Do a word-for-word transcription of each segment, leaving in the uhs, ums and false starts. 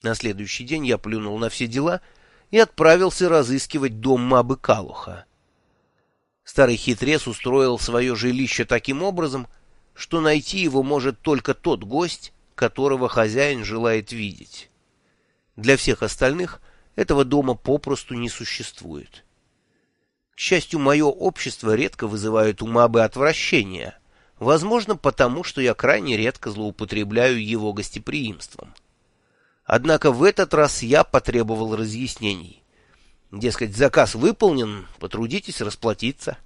На следующий день я плюнул на все дела и отправился разыскивать дом Мабы Калуха. Старый хитрец устроил свое жилище таким образом, что найти его может только тот гость, которого хозяин желает видеть. Для всех остальных этого дома попросту не существует. К счастью, мое общество редко вызывает у Мабы отвращение, возможно, потому что я крайне редко злоупотребляю его гостеприимством. Однако в этот раз я потребовал разъяснений. Дескать, заказ выполнен, потрудитесь расплатиться.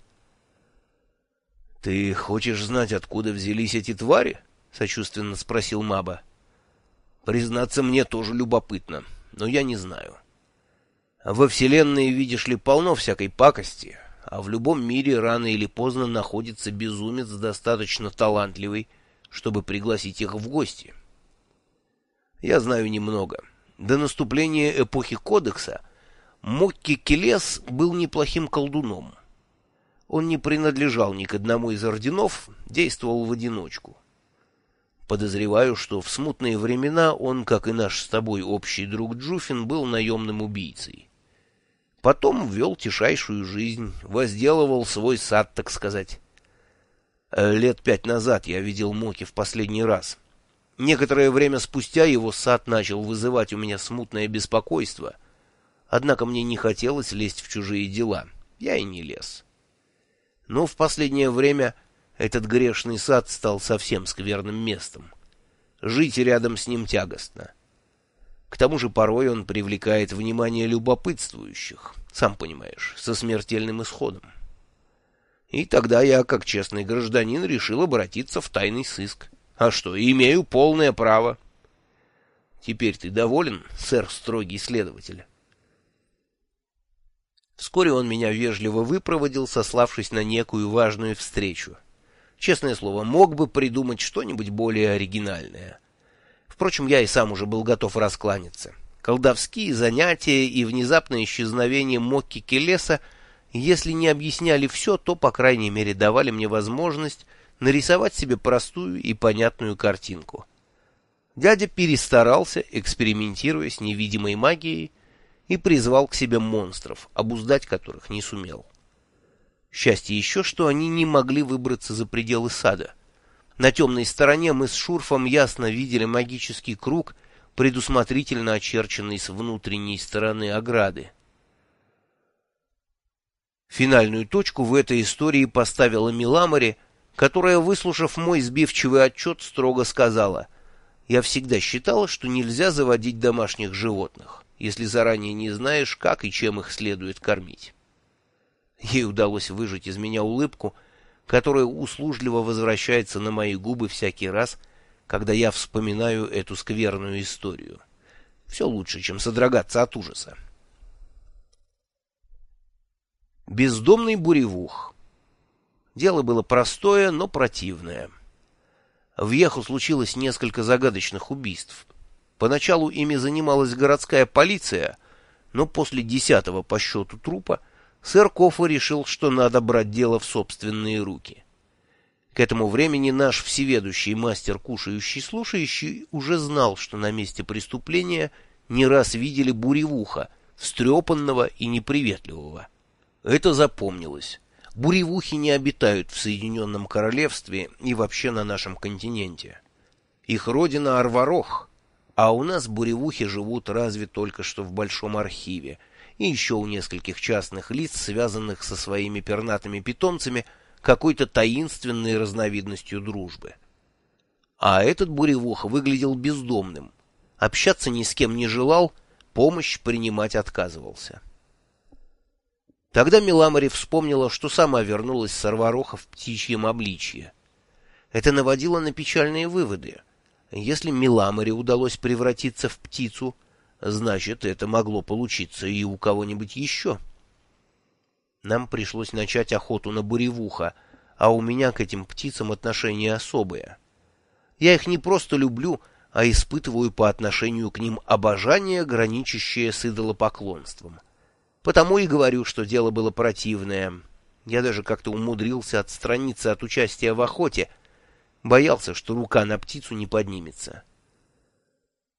— Ты хочешь знать, откуда взялись эти твари? — сочувственно спросил Маба. — Признаться, мне тоже любопытно, но я не знаю. Во Вселенной, видишь ли, полно всякой пакости, а в любом мире рано или поздно находится безумец, достаточно талантливый, чтобы пригласить их в гости. Я знаю немного. До наступления эпохи Кодекса Мокки Келес был неплохим колдуном. Он не принадлежал ни к одному из орденов, действовал в одиночку. Подозреваю, что в смутные времена он, как и наш с тобой общий друг Джуфин, был наемным убийцей. Потом вел тишайшую жизнь, возделывал свой сад, так сказать. Лет пять назад я видел Моки в последний раз. Некоторое время спустя его сад начал вызывать у меня смутное беспокойство, однако мне не хотелось лезть в чужие дела, я и не лез. Но в последнее время этот грешный сад стал совсем скверным местом. Жить рядом с ним тягостно. К тому же порой он привлекает внимание любопытствующих, сам понимаешь, со смертельным исходом. И тогда я, как честный гражданин, решил обратиться в тайный сыск. А что, имею полное право. Теперь ты доволен, сэр строгий следователь? Вскоре он меня вежливо выпроводил, сославшись на некую важную встречу. Честное слово, мог бы придумать что-нибудь более оригинальное. Впрочем, я и сам уже был готов раскланяться. Колдовские занятия и внезапное исчезновение Мокки Келеса, если не объясняли все, то, по крайней мере, давали мне возможность нарисовать себе простую и понятную картинку. Дядя перестарался, экспериментируя с невидимой магией, и призвал к себе монстров, обуздать которых не сумел. Счастье еще, что они не могли выбраться за пределы сада. На темной стороне мы с Шурфом ясно видели магический круг, предусмотрительно очерченный с внутренней стороны ограды. Финальную точку в этой истории поставила Миламори, которая, выслушав мой сбивчивый отчет, строго сказала: «Я всегда считала, что нельзя заводить домашних животных, если заранее не знаешь, как и чем их следует кормить». Ей удалось выжать из меня улыбку, которая услужливо возвращается на мои губы всякий раз, когда я вспоминаю эту скверную историю. Все лучше, чем содрогаться от ужаса. Бездомный буревух. Дело было простое, но противное. В Йеху случилось несколько загадочных убийств. Поначалу ими занималась городская полиция, но после десятого по счету трупа сэр Кофа решил, что надо брать дело в собственные руки. К этому времени наш всеведущий мастер кушающий-слушающий уже знал, что на месте преступления не раз видели буревуха, встрепанного и неприветливого. Это запомнилось. Буревухи не обитают в Соединенном Королевстве и вообще на нашем континенте. Их родина Арварох, а у нас буревухи живут разве только что в Большом архиве и еще у нескольких частных лиц, связанных со своими пернатыми питомцами какой-то таинственной разновидностью дружбы. А этот буревух выглядел бездомным, общаться ни с кем не желал, помощь принимать отказывался. Тогда Миламори вспомнила, что сама вернулась с Арвароха в птичьем обличье. Это наводило на печальные выводы. Если Миламори удалось превратиться в птицу, значит, это могло получиться и у кого-нибудь еще. Нам пришлось начать охоту на буревуха, а у меня к этим птицам отношение особое. Я их не просто люблю, а испытываю по отношению к ним обожание, граничащее с идолопоклонством. Потому и говорю, что дело было противное. Я даже как-то умудрился отстраниться от участия в охоте, боялся, что рука на птицу не поднимется.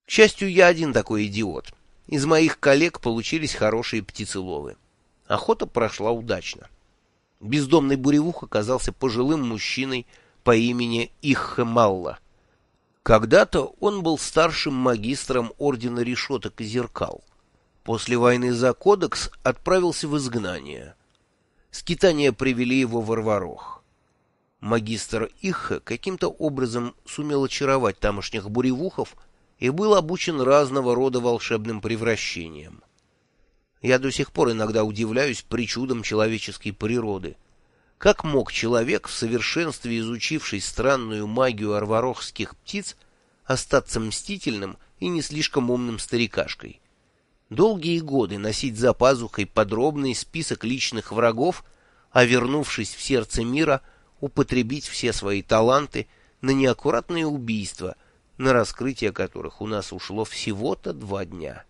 К счастью, я один такой идиот. Из моих коллег получились хорошие птицеловы. Охота прошла удачно. Бездомный буревух оказался пожилым мужчиной по имени Иххе Малла. Когда-то он был старшим магистром Ордена Решеток и Зеркал. После войны за Кодекс отправился в изгнание. Скитания привели его в Арварох. Магистр Иххе каким-то образом сумел очаровать тамошних буревухов и был обучен разного рода волшебным превращениям. Я до сих пор иногда удивляюсь причудам человеческой природы. Как мог человек, в совершенстве изучивший странную магию арварохских птиц, остаться мстительным и не слишком умным старикашкой? Долгие годы носить за пазухой подробный список личных врагов, а вернувшись в сердце мира, употребить все свои таланты на неаккуратные убийства, на раскрытие которых у нас ушло всего-то два дня.